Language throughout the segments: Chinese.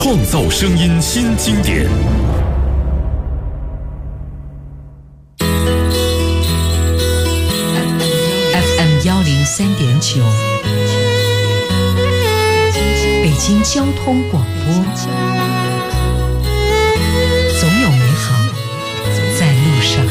创造声音新经典。 FM103.9，北京交通广播，总有美好在路上。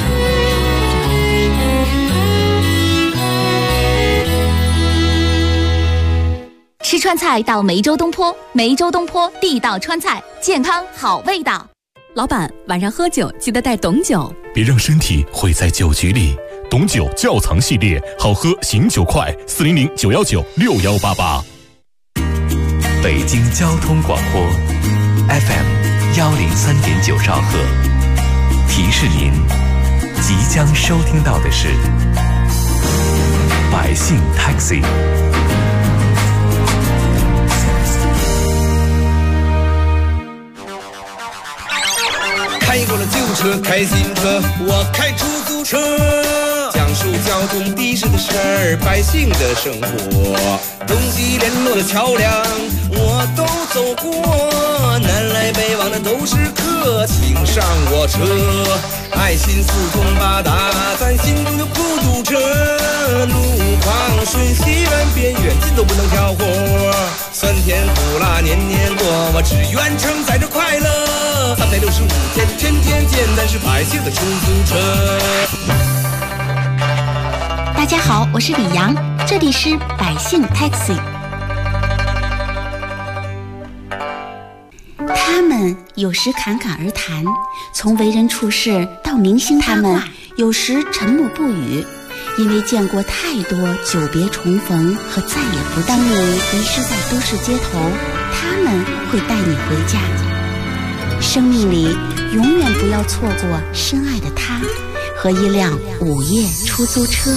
吃川菜到梅州东坡，梅州东坡地道川菜，健康好味道。 老板，晚上喝酒记得带董酒， 别让身体毁在酒局里。董酒窖藏系列，好喝醒酒快，400-919-6188。 北京交通广播 FM103.9兆赫，提示您即将收听到的是百姓 Taxi。 开过了旧车，开新车，我开出租车，讲述交通的士的事儿，百姓的生活，东西联络的桥梁我都走过，南来北往的都是客，请上我车，爱心四通八达，咱心中的孤独车，路况瞬息万变，远近都不能挑活，酸甜苦辣年年过，我只愿承载着快乐，365天天天见，咱是百姓的出租车。 大家好，我是李阳，这里是百姓 Taxi。 他们有时侃侃而谈，从为人处事到明星他们有时沉默不语，因为见过太多久别重逢和再也不当你迷失在都市街头，他们会带你回家。生命里永远不要错过深爱的他和一辆午夜出租车。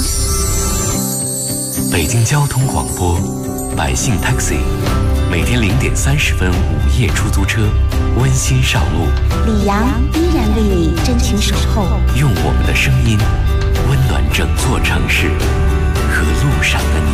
北京交通广播百姓 Taxi， 每天0点30分午夜出租车，温馨上路。 李阳依然为你真情守候， 用我们的声音温暖整座城市和路上的你。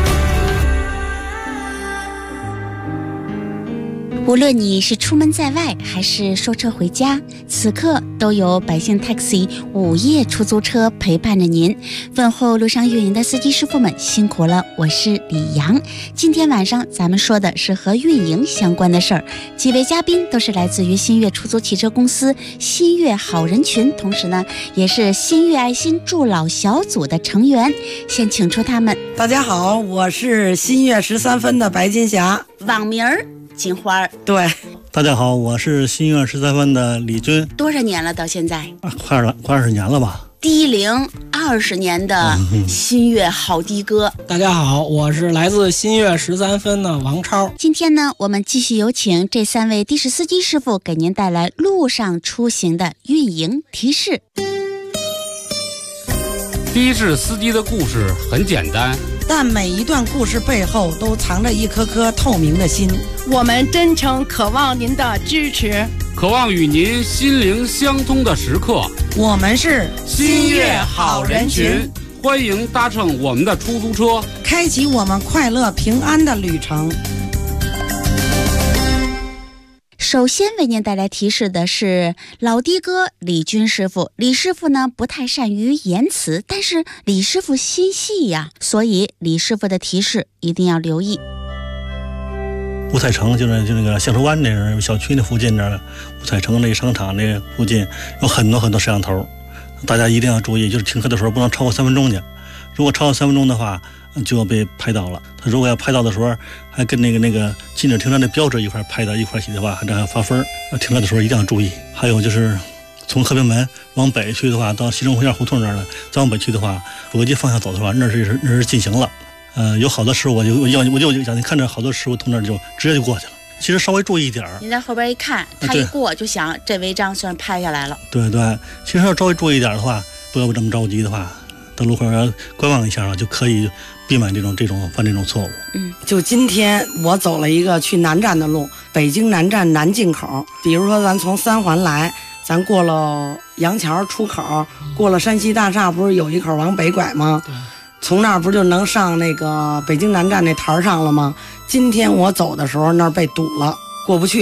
无论你是出门在外还是说车回家，此刻都有百姓 Taxi 午夜出租车陪伴着您。问候路上运营的司机师傅们辛苦了，我是李阳。今天晚上咱们说的是和运营相关的事儿，几位嘉宾都是来自于新月出租汽车公司新月好人群，同时呢也是新月爱心助老小组的成员。先请出他们。 大家好，我是新月13分的白金霞， 网名儿金花。 对， 大家好，我是新月13分的李军。 多少年了？到现在快20年了吧？ 低龄20年的新月好的哥。 大家好，我是来自新月13分的王超。 今天呢，我们继续有请这3位的士司机师傅给您带来路上出行的运营提示。 的士司机的故事很简单， 但每一段故事背后都藏着一颗颗透明的心。 我们真诚渴望您的支持， 渴望与您心灵相通的时刻。 我们是新月好人群，欢迎搭乘我们的出租车， 开启我们快乐平安的旅程。 首先为您带来提示的是老的哥李军师傅。李师傅呢不太善于言辞，但是李师傅心细呀，所以李师傅的提示一定要留意。 五彩城就那个橡树湾那儿小区那附近那儿，五彩城那商场那附近有很多摄像头，大家一定要注意，就是停车的时候不能超过3分钟去，如果超过3分钟的话就要被拍到了。他如果要拍到的时候还跟那个禁止停车的标志一块拍到一块起的话，还这样发分。停车的时候一定要注意。还有就是从和平门往北去的话，到西城胡院胡同那儿了，再往北去的话，国际方向走的话，那是禁行了。有好多师傅我就想你看着好多师傅从那儿就直接就过去了。其实稍微注意一点， 你在后边一看，他一过就想这违章虽然拍下来了。 对对，其实要稍微注意一点的话，不要这么着急的话，到路口要观望一下就可以避免这种犯这种错误。 就今天我走了一个去南站的路，北京南站南进口。比如说咱从3环来，咱过了杨桥出口，过了山西大厦，不是有一口往北拐吗？从那儿不就能上那个北京南站那台上了吗？今天我走的时候那儿被堵了，过不去了。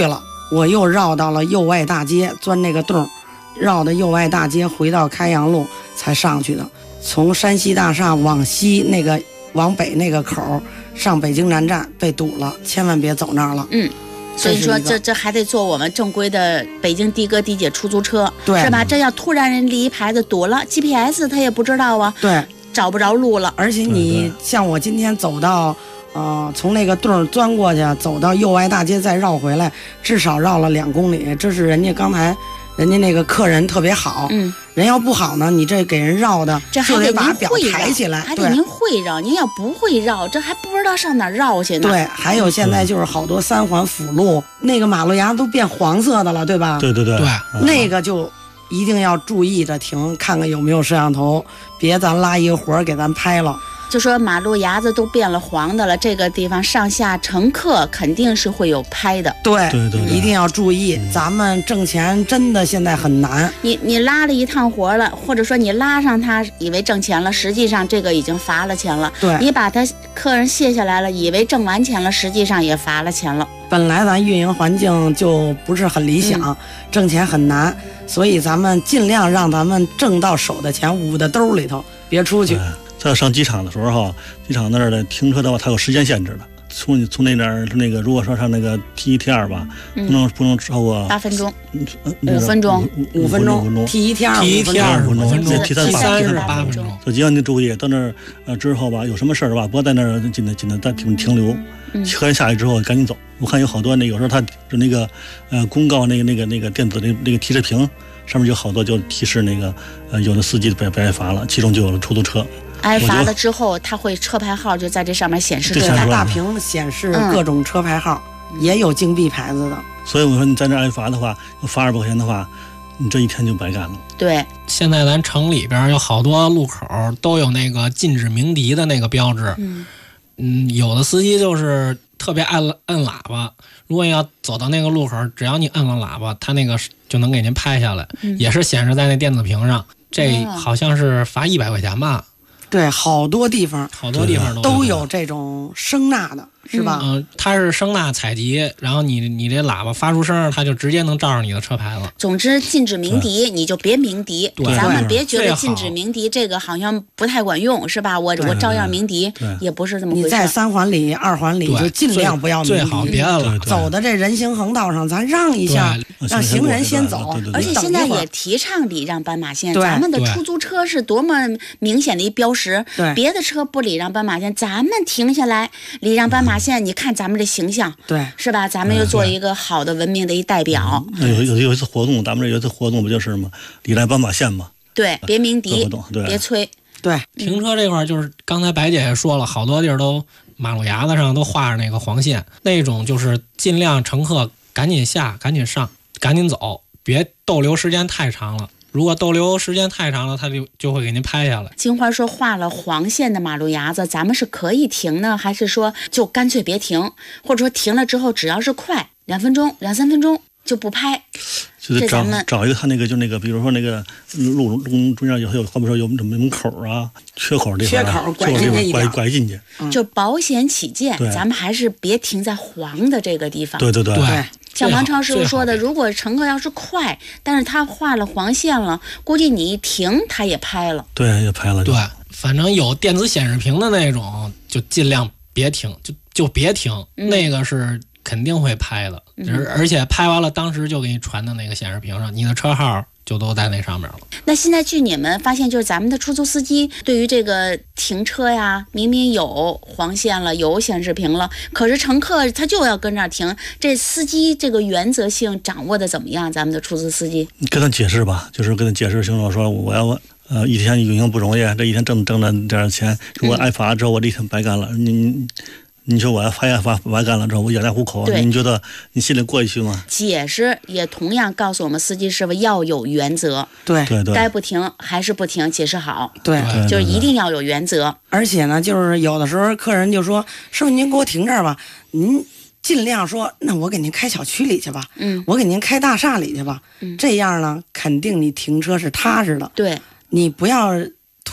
我又绕到了右外大街，钻那个洞，绕到右外大街回到开阳路才上去的。从山西大厦往西那个往北那个口上北京南站被堵了，千万别走那儿了。 所以说这还得坐我们正规的北京的哥的姐出租车， 对， 是吧？这要突然人立一牌子堵了 ，GPS 他也不知道啊， 对， 找不着路了。 而且你像我今天走到从那个洞钻过去，走到右外大街再绕回来，至少绕了2公里。这是人家刚才人家那个客人特别好，人要不好呢，你这给人绕的这还就得您把表会抬起来， 还得您会绕，您要不会绕，这还不知道上哪儿绕去呢。 对，还有现在就是好多3环辅路，那个马路牙都变黄色的了，对吧？ 对， 那个就一定要注意着停，看看有没有摄像头，别咱拉一个活儿给咱拍了。 就说马路牙子都变了黄的了，这个地方上下乘客肯定是会有拍的。 对，一定要注意，咱们挣钱真的现在很难。 你拉了一趟活了，或者说你拉上他以为挣钱了，实际上这个已经罚了钱了。 对， 你把他客人卸下来了，以为挣完钱了，实际上也罚了钱了。 本来咱运营环境就不是很理想，挣钱很难，所以咱们尽量让咱们挣到手的钱捂在兜里头，别出去。 在上机场的时候，机场那儿的停车的话，它有时间限制的。从那点儿那个，如果说上那个 T1 T2 吧，不能超过 8分钟，5分钟 ，5分钟 T1 T2 5分钟 ，T3 是8分钟。 就尽量你注意，到那儿之后吧，有什么事儿吧，不要在那儿紧的停留。客人下去之后赶紧走。我看有好多那有时候他是那个公告那个电子那个提示屏上面有好多就提示那个有的司机被挨罚了，其中就有了出租车。 挨罚了之后，他会车牌号就在这上面显示， 对，大屏显示各种车牌号，也有金币牌子的。 所以我说你在那挨罚的话，要罚200块钱的话，你这一天就白干了。 对， 现在咱城里边有好多路口都有那个禁止鸣笛的那个标志。有的司机就是特别爱摁喇叭，如果你要走到那个路口，只要你摁了喇叭，他那个就能给您拍下来，也是显示在那电子屏上。这好像是罚100块钱吧。 对，好多地方都有这种声呐的，是吧？ 它是声呐采集，然后你这喇叭发出声，它就直接能照上你的车牌了。 总之，禁止鸣笛，你就别鸣笛。咱们别觉得禁止鸣笛这个好像不太管用，是吧？我照样鸣笛，也不是这么回事。 你在3环里、2环里就尽量不要鸣笛， 最好别了。 走的这人行横道上，咱让一下，让行人先走。 而且现在也提倡礼让斑马线，咱们的出租车是多么明显的一标识。别的车不礼让斑马线，咱们停下来礼让斑马线，你看咱们这形象， 对， 是吧？咱们又做一个好的文明的一代表。 有一次活动，咱们这有一次活动不就是吗？礼让斑马线嘛。 对，别鸣笛，别催。 对， 停车这块就是刚才白姐也说了，好多地儿都马路牙子上都画着那个黄线，那种就是尽量乘客赶紧下、赶紧上、赶紧走，别逗留时间太长了。如果逗留时间太长了，他就会给您拍下来。 金花说画了黄线的马路牙子，咱们是可以停呢，还是说就干脆别停，或者说停了之后只要是快2分钟、2、3分钟就不拍？ 就是找一个他那个就那个，比如说那个路中间有好比说有门口啊、缺口地方，拐进去。 就保险起见，咱们还是别停在黄的这个地方。 对。 像王超师傅说的，如果乘客要是快，但是他画了黄线了，估计你一停他也拍了。 对，也拍了。 对，反正有电子显示屏的那种，就尽量别停，就别停，那个是肯定会拍的，而且拍完了当时就给你传到那个显示屏上，你的车号就都在那上面了。 那现在据你们发现，就是咱们的出租司机对于这个停车呀，明明有黄线了，有显示屏了，可是乘客他就要跟这儿停，这司机这个原则性掌握的怎么样？咱们的出租司机， 你跟他解释吧，就是跟他解释清楚，说我要一天运营不容易，这一天挣了这点钱，如果挨罚之后我这一天白干了，你说我要发白干了之后，我养家糊口，你觉得你心里过意去吗？ 解释也同样告诉我们司机师傅要有原则， 对， 该不停还是不停，解释好， 对， 就是一定要有原则。 而且呢，就是有的时候客人就说：“师傅，您给我停这儿吧。”您尽量说：“那我给您开小区里去吧，我给您开大厦里去吧。”这样呢，肯定你停车是踏实的。 对， 你不要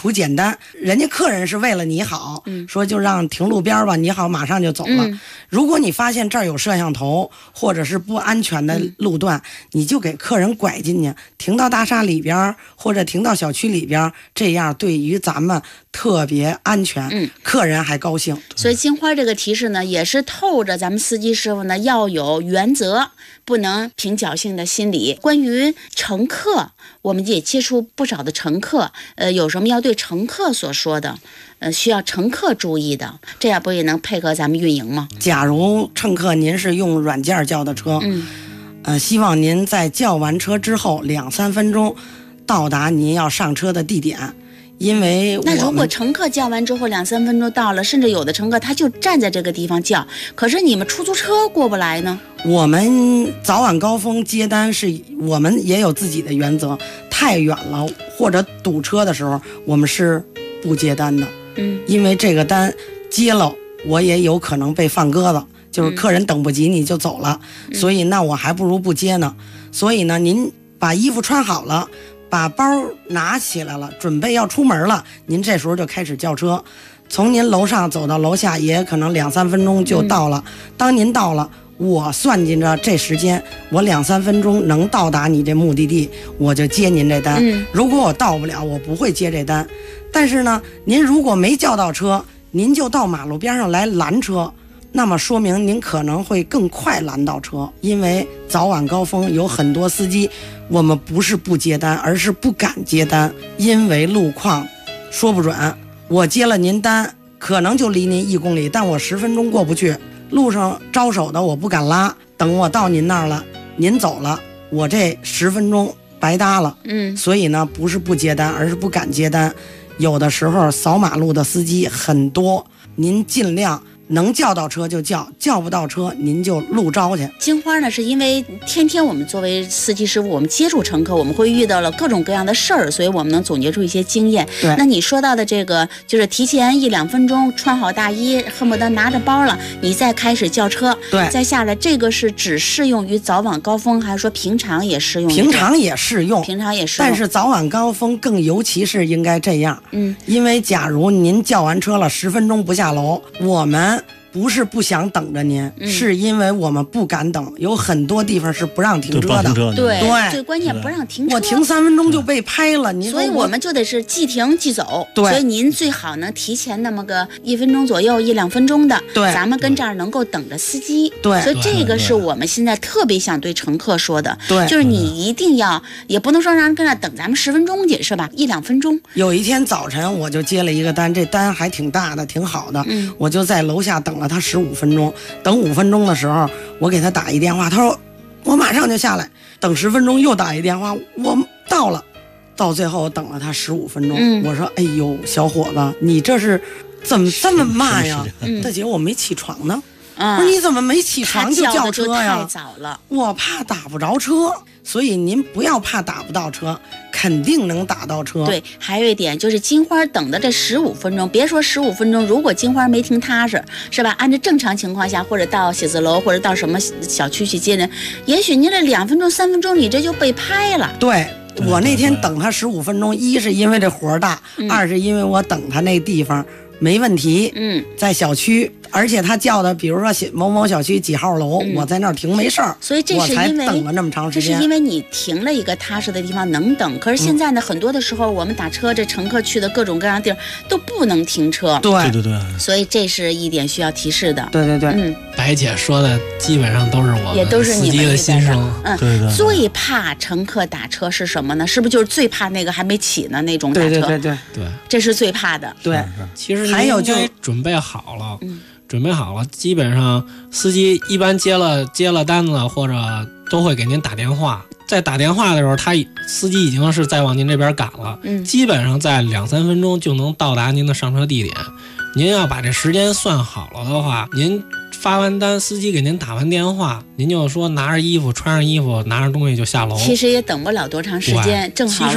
图简单，人家客人是为了你好，说就让停路边吧，你好马上就走了。如果你发现这儿有摄像头或者是不安全的路段，你就给客人拐进去，停到大厦里边或者停到小区里边，这样对于咱们特别安全，客人还高兴。 所以金花这个提示呢，也是透着咱们司机师傅呢要有原则，不能凭侥幸的心理。关于乘客，我们也接触不少的乘客，有什么要对乘客所说的？需要乘客注意的，这样不也能配合咱们运营吗？ 假如乘客您是用软件叫的车，希望您在叫完车之后2-3分钟到达您要上车的地点。因为那如果乘客叫完之后2-3分钟到了，甚至有的乘客他就站在这个地方叫，可是你们出租车过不来呢？ 我们早晚高峰接单是我们也有自己的原则，太远了或者堵车的时候，我们是不接单的。因为这个单接了，我也有可能被放鸽子，就是客人等不及你就走了，所以那我还不如不接呢。所以呢，您把衣服穿好了，把包拿起来了，准备要出门了，您这时候就开始叫车，从您楼上走到楼下也可能2-3分钟就到了。当您到了，我算计着这时间，我2-3分钟能到达你这目的地，我就接您这单。如果我到不了，我不会接这单。但是呢，您如果没叫到车，您就到马路边上来拦车，那么说明您可能会更快拦到车。因为早晚高峰有很多司机，我们不是不接单，而是不敢接单，因为路况说不准。我接了您单，可能就离您1公里，但我10分钟过不去，路上招手的我不敢拉，等我到您那儿了，您走了，我这10分钟白搭了。所以呢，不是不接单，而是不敢接单。有的时候扫马路的司机很多，您尽量能叫到车就叫，叫不到车您就路招去。 金花呢，是因为天天我们作为司机师傅，我们接触乘客，我们会遇到了各种各样的事儿，所以我们能总结出一些经验。那你说到的这个，就是提前1-2分钟穿好大衣，恨不得拿着包了，你再开始叫车，再下来，这个是只适用于早晚高峰，还是说平常也适用？ 平常也适用， 平常也适用。 但是早晚高峰更尤其是应该这样，因为假如您叫完车了10分钟不下楼，我们不是不想等着您，是因为我们不敢等，有很多地方是不让停车的。 对，最关键不让停车， 我停3分钟就被拍了。 所以我们就得是即停即走。所以您最好能提前那么个1分钟左右1-2分钟的，咱们跟这儿能够等着司机。所以这个是我们现在特别想对乘客说的，就是你一定要，也不能说让人跟那等咱们10分钟去，是吧？1-2分钟。 有一天早晨我就接了一个单，这单还挺大的，挺好的，我就在楼下等了他15分钟，等5分钟的时候，我给他打一电话，他说我马上就下来。等10分钟又打一电话，我到了。到最后等了他15分钟，我说哎呦小伙子，你这是怎么这么慢呀？大姐我没起床呢。我说你怎么没起床就叫车呀？ 太早了， 我怕打不着车。所以您不要怕打不到车，肯定能打到车。 对，还有一点就是金花等的这15分钟，别说15分钟，如果金花没停踏实，是吧？按照正常情况下，或者到写字楼，或者到什么小区去接人，也许您这2分钟、3分钟，你这就被拍了。 对，我那天等他15分钟，一是因为这活大，二是因为我等他那地方没问题，在小区，而且他叫的，比如说某某小区几号楼，我在那儿停没事儿， 所以这是因为我才等了那么长时间。 这是因为你停了一个踏实的地方能等，可是现在呢，很多的时候我们打车，这乘客去的各种各样的地儿都不能停车。 对， 所以这是一点需要提示的。 对， 白姐说的基本上都是我们司机的心声。 最怕乘客打车是什么呢？是不是就是最怕那个还没起呢那种打车？ 对， 这是最怕的。 对， 其实还有就准备好了，基本上司机一般接了单子或者都会给您打电话，在打电话的时候，司机已经是在往您这边赶了，基本上在2-3分钟就能到达您的上车地点。您要把这时间算好了的话，您发完单，司机给您打完电话，您就说拿着衣服穿上衣服拿着东西就下楼。 其实也等不了多长时间，正好。 其实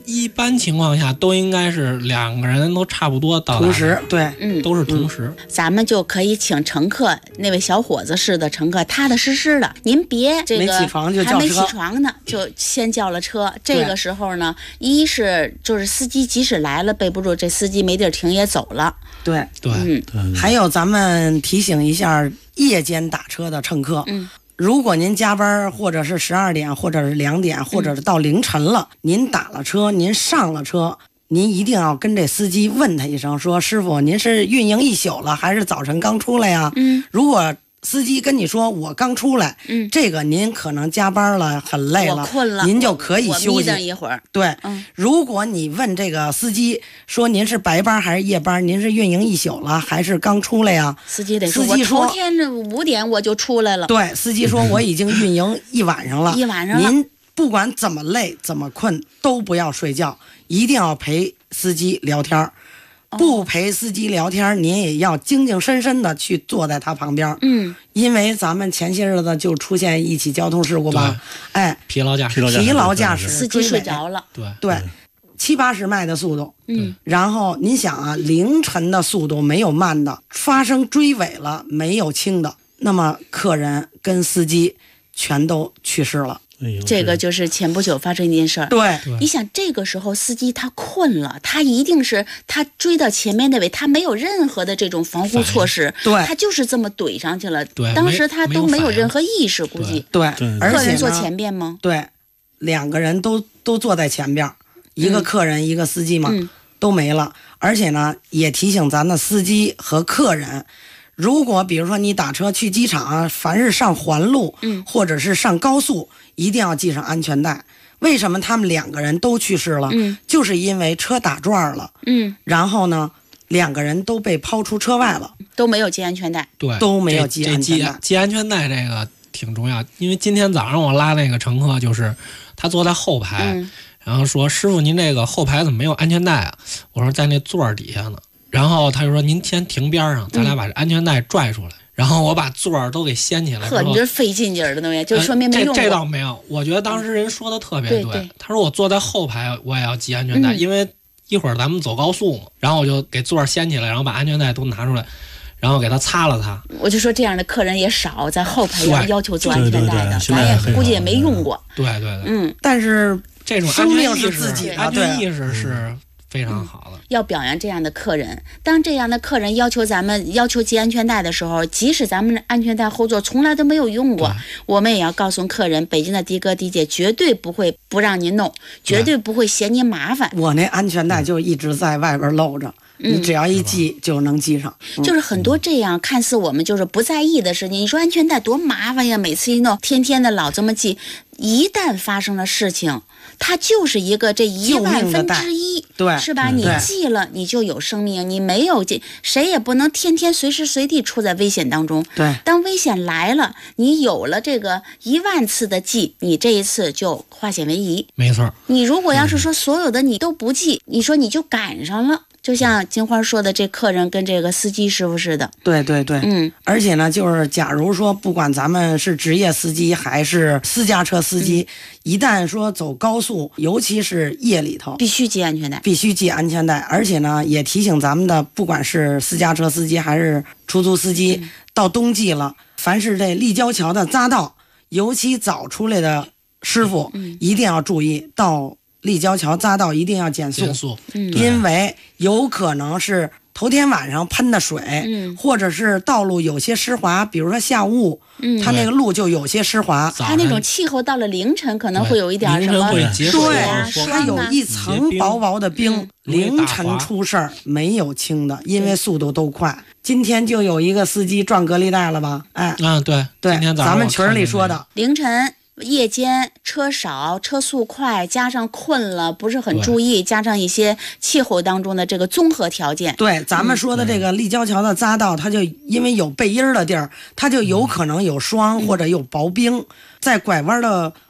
一般情况下都应该是2个人都差不多到达， 同时，对， 都是同时。 咱们就可以请乘客，那位小伙子似的乘客，踏踏实实的，您别这个没起床就叫车， 还没起床呢，就先叫了车。这个时候呢，一是就是司机即使来了备不住，这司机没地儿停也走了。 对对， 还有咱们提醒一下夜间打车的乘客，如果您加班或者是12点或者是2点或者是到凌晨了，您打了车，您上了车，您一定要跟这司机问他一声，说师傅您是运营一宿了还是早晨刚出来呀？如果司机跟你说我刚出来，这个您可能加班了很累了， 我困了， 您就可以休息我眯瞪一会儿。 对，如果你问这个司机说您是白班还是夜班，您是运营一宿了还是刚出来呀？ 司机得说， 司机说我头天5点我就出来了。 对，司机说我已经运营一晚上了， 一晚上了。 您不管怎么累怎么困都不要睡觉，一定要陪司机聊天。不陪司机聊天，您也要精精神神的去坐在他旁边。因为咱们前些日子就出现一起交通事故吧，哎， 疲劳驾驶， 司机睡着了。 对，70-80迈的速度，然后您想啊，凌晨的速度没有慢的，发生追尾了没有轻的，那么客人跟司机全都去世了。 这个就是前不久发生一件事儿。 对， 你想这个时候司机他困了，他一定是他追到前面那位，他没有任何的这种防护措施， 对， 他就是这么怼上去了。 对， 当时他都没有任何意识，估计。 对， 客人坐前边吗？ 对，2个人都坐在前边，一个客人一个司机嘛，都没了。而且呢，也提醒咱的司机和客人。如果比如说你打车去机场，凡是上环路，或者是上高速，一定要系上安全带。为什么他们2个人都去世了？就是因为车打转了，然后呢，2个人都被抛出车外了， 都没有系安全带， 对， 都没有系安全带。 系安全带这个挺重要，因为今天早上我拉那个乘客，就是他坐在后排，然后说师傅您这个后排怎么没有安全带啊？我说在那座底下呢。然后他就说：“您先停边上，咱俩把这安全带拽出来。”然后我把座儿都给掀起来。 呵，你这费劲劲儿的东西，就说明没用过。 这倒没有，我觉得当时人说的特别对。他说我坐在后排，我也要系安全带，因为一会儿咱们走高速嘛。然后我就给座儿掀起来，然后把安全带都拿出来，然后给他擦了擦。 我就说这样的客人也少，在后排要求做安全带的，咱也估计也没用过。 对， 但是这种生命是自己的， 安全意识是非常好的。 要表扬这样的客人，当这样的客人要求系安全带的时候，即使咱们安全带后座从来都没有用过，我们也要告诉客人，北京的的哥的姐绝对不会不让您弄，绝对不会嫌您麻烦。 我那安全带就一直在外边露着，你只要一系就能系上。 就是很多这样看似我们就是不在意的事情，你说安全带多麻烦呀，每次一弄天天的老这么系，一旦发生了事情，它就是一个这10000分之一， 对， 是吧？你系了，你就有生命；你没有系，谁也不能天天随时随地处在危险当中。 对， 当危险来了，你有了这个10000次的系，你这一次就化险为夷。 没错。 你如果要是说所有的你都不系，你说你就赶上了。就像金花说的，这客人跟这个司机师傅似的。 对，而且呢，就是假如说不管咱们是职业司机还是私家车司机，一旦说走高速，尤其是夜里头， 必须系安全带， 必须系安全带。而且呢，也提醒咱们的，不管是私家车司机还是出租司机，到冬季了，凡是这立交桥的匝道，尤其早出来的师傅，一定要注意到。立交桥匝道一定要减速，因为有可能是头天晚上喷的水，或者是道路有些湿滑，比如说下雾，它那个路就有些湿滑。 它那种气候到了凌晨可能会有一点什么对，它有一层薄薄的冰，凌晨出事儿没有轻的，因为速度都快。今天就有一个司机撞隔离带了吧？哎， 对， 今天咱们群里说的凌晨。夜间车少车速快，加上困了不是很注意，加上一些气候当中的这个综合条件。 对，咱们说的这个立交桥的匝道，它就因为有背阴的地儿，它就有可能有霜或者有薄冰，在拐弯的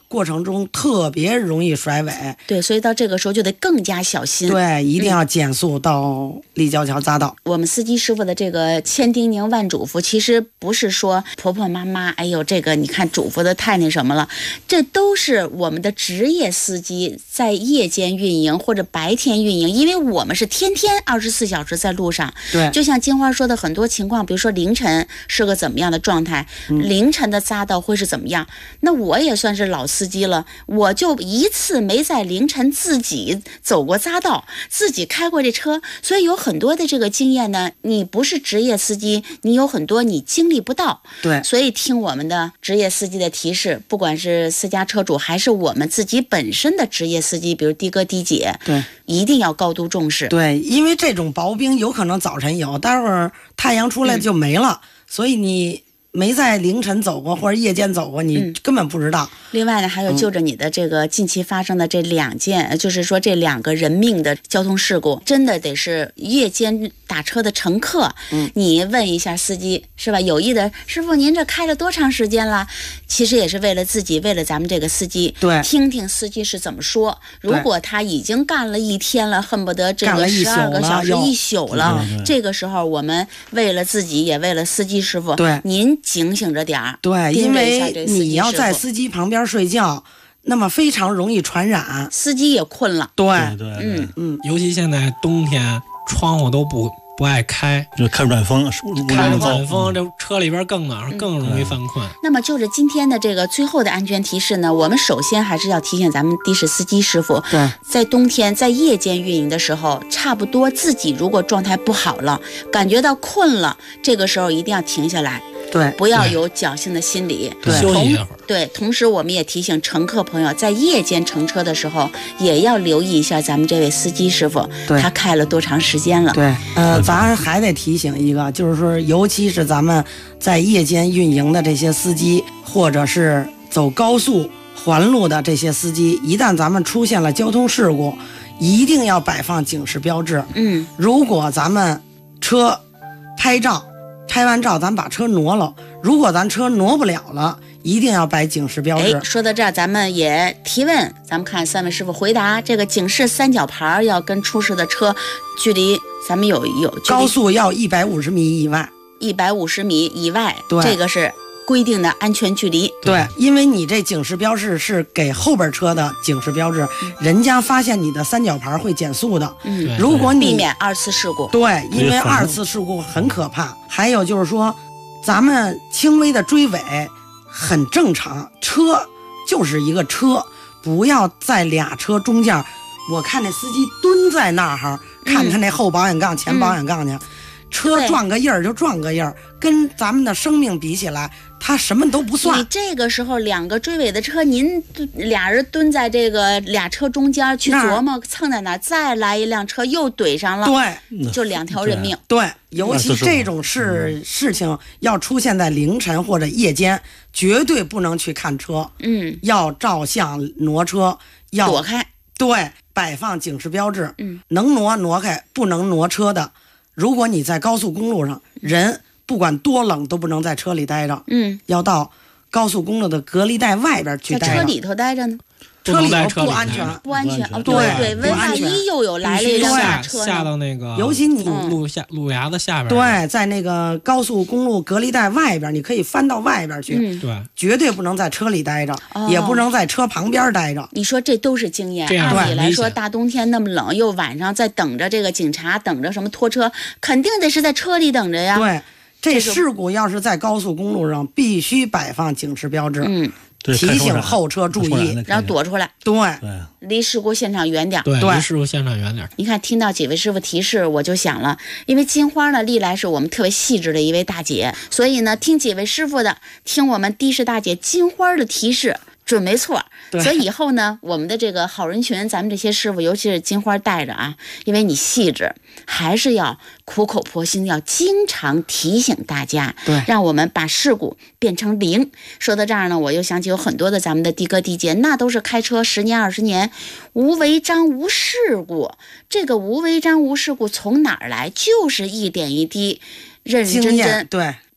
过程中特别容易甩尾。 对，所以到这个时候就得更加小心。 对，一定要减速到立交桥匝道。 我们司机师傅的这个千叮咛万嘱咐，其实不是说婆婆妈妈，哎呦，这个你看嘱咐的太那什么了，这都是我们的职业司机在夜间运营或者白天运营，因为我们是天天24小时在路上。 对， 就像金花说的很多情况，比如说凌晨是个怎么样的状态，凌晨的匝道会是怎么样，那我也算是老司机了，我就一次没在凌晨自己走过匝道，自己开过这车，所以有很多的这个经验呢，你不是职业司机，你有很多你经历不到。 对， 所以听我们的职业司机的提示，不管是私家车主还是我们自己本身的职业司机，比如的哥的姐， 对， 一定要高度重视。 对，因为这种薄冰有可能早晨有，待会儿太阳出来就没了，所以你没在凌晨走过或者夜间走过，你根本不知道。 另外呢，还有就着你的这个近期发生的这2件，就是说这2个人命的交通事故，真的得是夜间打车的乘客，你问一下司机是吧？有意的师傅，您这开了多长时间了？其实也是为了自己，为了咱们这个司机， 对， 听听司机是怎么说。如果他已经干了1天了，恨不得这个12个小时1宿了，这个时候我们为了自己，也为了司机师傅， 对， 您警醒着点儿。 对，因为你要在司机旁边睡觉，那么非常容易传染， 司机也困了。 对， 尤其现在冬天，窗户都不爱开， 就开暖风， 开暖风，这车里边更暖和，更容易犯困。 那么就是今天的这个最后的安全提示呢，我们首先还是要提醒咱们的士司机师傅， 对， 在冬天在夜间运营的时候，差不多自己如果状态不好了，感觉到困了，这个时候一定要停下来。 对， 不要有侥幸的心理， 休息一会儿。 对，同时我们也提醒乘客朋友，在夜间乘车的时候，也要留意一下咱们这位司机师傅，他开了多长时间了。 对，咱还得提醒一个，就是说，尤其是咱们在夜间运营的这些司机，或者是走高速环路的这些司机，一旦咱们出现了交通事故，一定要摆放警示标志。如果咱们车拍照。拍完照咱把车挪了，如果咱车挪不了了，一定要摆警示标志。 说到这儿，咱们也提问，咱们看3位师傅回答，这个警示3角牌要跟出事的车距离，咱们有高速要150米以外 ，150米以外， 对， 这个是规定的安全距离。 对，因为你这警示标志是给后边车的警示标志，人家发现你的3角牌会减速的。如果你避免2次事故。 对，因为2次事故很可怕。还有就是说，咱们轻微的追尾很正常，车就是一个车，不要在俩车中间。我看那司机蹲在那儿，看他那后保险杠、前保险杠去。车撞个印儿就撞个印儿，跟咱们的生命比起来，它什么都不算。 你这个时候2个追尾的车，您俩人蹲在这个俩车中间去琢磨蹭在哪，再来一辆车又怼上了， 对， 就2条人命。 对，尤其这种事情要出现在凌晨或者夜间，绝对不能去看车，要照相挪车，要躲开， 对，摆放警示标志，能挪开，不能挪车的。如果你在高速公路上，人不管多冷都不能在车里待着，要到高速公路的隔离带外边去待着。 在车里头待着呢， 车里头不安全， 不安全。哦，对，万一又有来了一辆大车， 下到那个， 尤其你路牙子下边， 对，在那个高速公路隔离带外边，你可以翻到外边去， 对， 绝对不能在车里待着，也不能在车旁边待着。 你说这都是经验。按理来说，大冬天那么冷，又晚上在等着这个警察，等着什么拖车，肯定得是在车里等着呀。 对，这事故要是在高速公路上，必须摆放警示标志。提醒后车注意， 然后躲出来。 对， 离事故现场远点。 对，离事故现场远点。 你看，听到几位师傅提示，我就想了，因为金花呢，历来是我们特别细致的一位大姐，所以呢，听几位师傅的，听我们的士大姐金花的提示，准没错。所以以后呢，我们的这个好人群，咱们这些师傅，尤其是金花带着啊，因为你细致，还是要苦口婆心，要经常提醒大家， 对， 让我们把事故变成0。说到这儿呢，我又想起有很多的咱们的的哥的姐，那都是开车10年20年，无违章无事故。这个无违章无事故从哪儿来？就是一点一滴，认认真真， 对。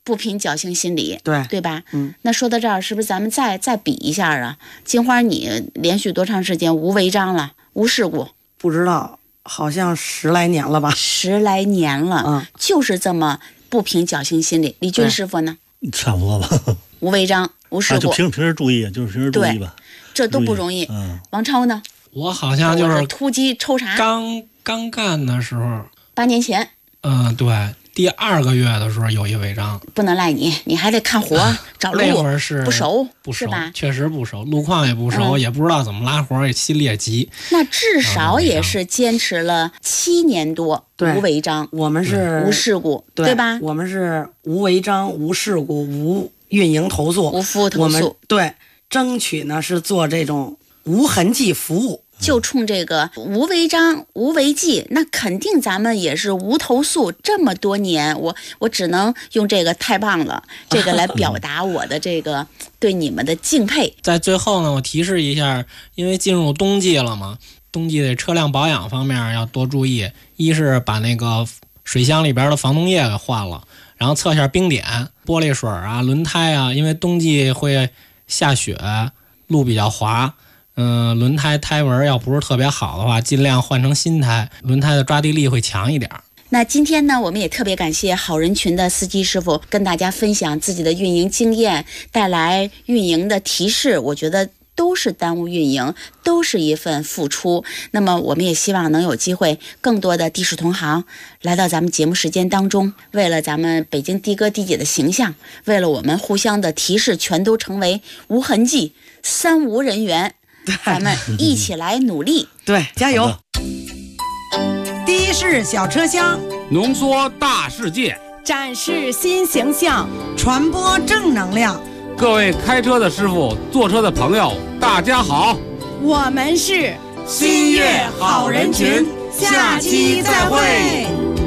不凭侥幸心理， 对吧？那说到这儿，是不是咱们再比一下啊？金花，你连续多长时间无违章了，无事故？ 不知道，好像10来年了吧 ？10来年了，就是这么不凭侥幸心理。李军师傅呢？ 差不多吧。 无违章，无事故， 就平时注意，就是平时注意吧。 这都不容易。王超呢？ 我好像就是突击抽查， 刚干的时候 ，8年前。 对，第2个月的时候有一违章。 不能赖你，你还得看活找路。 那会儿是不熟是吧？ 确实不熟，路况也不熟，也不知道怎么拉活，也心里也急。 那至少也是坚持了7年多，无违章。 我们是无事故，对吧？ 我们是无违章、无事故、无运营投诉、 无服务投诉。 我们对争取呢是做这种无痕迹服务。 就冲这个无违章、无违纪，那肯定咱们也是无投诉。这么多年，我只能用这个太棒了，这个来表达我的这个对你们的敬佩。 在最后呢，我提示一下，因为进入冬季了嘛，冬季的车辆保养方面要多注意。一是把那个水箱里边的防冻液给换了，然后测一下冰点、玻璃水啊、轮胎啊，因为冬季会下雪，路比较滑。轮胎胎纹要不是特别好的话，尽量换成新胎，轮胎的抓地力会强一点。 那今天呢，我们也特别感谢好人群的司机师傅跟大家分享自己的运营经验，带来运营的提示，我觉得都是耽误运营，都是一份付出。那么我们也希望能有机会更多的的士同行来到咱们节目时间当中，为了咱们北京的哥的姐的形象，为了我们互相的提示全都成为无痕迹3无人员，咱们一起来努力。 对，加油！ 的士小车厢， 浓缩大世界， 展示新形象， 传播正能量。 各位开车的师傅、坐车的朋友，大家好， 我们是新月好人群，下期再会。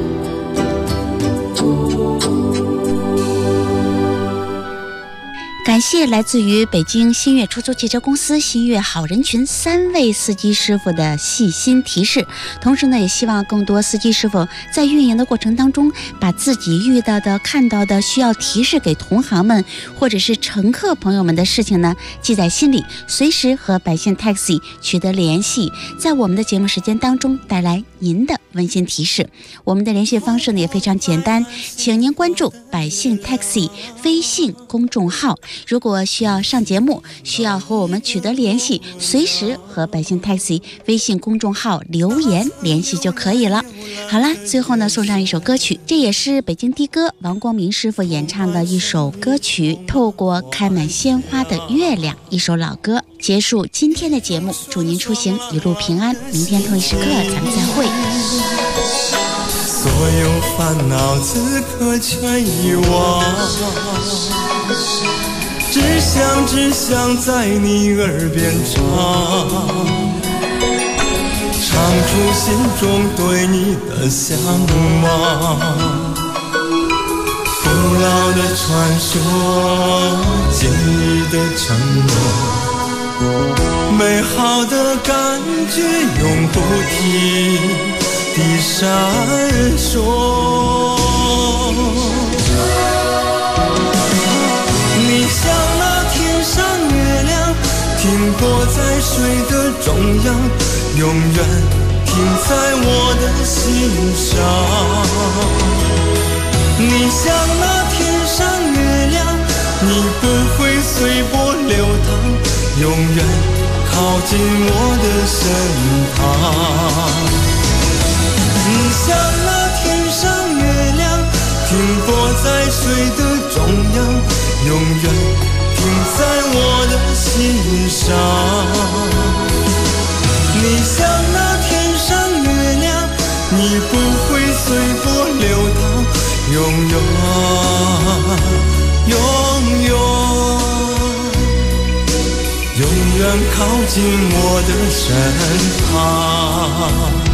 感谢来自于北京新月出租汽车公司新月好人群3位司机师傅的细心提示，同时呢，也希望更多司机师傅在运营的过程当中，把自己遇到的、看到的需要提示给同行们或者是乘客朋友们的事情呢，记在心里，随时和百姓 Taxi 取得联系，在我们的节目时间当中带来您的温馨提示。我们的联系方式呢也非常简单，请您关注百姓 Taxi 微信公众号。如果需要上节目，需要和我们取得联系，随时和百姓 Taxi 微信公众号留言联系就可以了。好了，最后呢，送上一首歌曲，这也是北京的哥王光明师傅演唱的一首歌曲《透过开满鲜花的月亮》，一首老歌。结束今天的节目，祝您出行一路平安，明天同一时刻咱们再会。 所有烦恼此刻全遗忘，只想在你耳边唱出心中对你的向往。古老的传说，记忆的承诺，美好的感觉永不停地闪烁。你像那天上月亮，停泊在水的中央，永远停在我的心上。你像那天上月亮，你不会随波流淌，永远靠近我的身旁。你像那天上月亮，停泊在水的中央，永远停在我的心上。你像那天上月亮，你不会随波流淌，永远靠近我的身旁。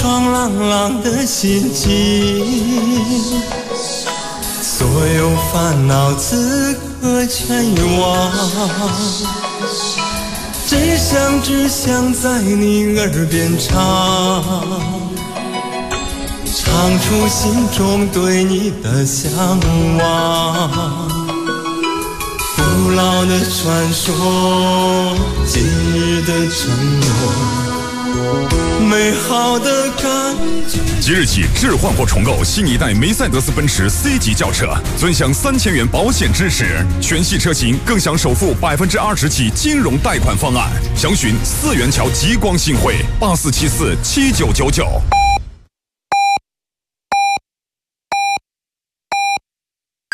爽朗朗的心情，所有烦恼此刻全遗忘，只想在你耳边唱，唱出心中对你的向往。古老的传说，今日的承诺，美好的感觉。 即日起置换或重购新一代梅赛德斯奔驰 C 级轿车，尊享3000元保险支持，全系车型更享首付20%起金融贷款方案。详询4元桥极光新汇84747999。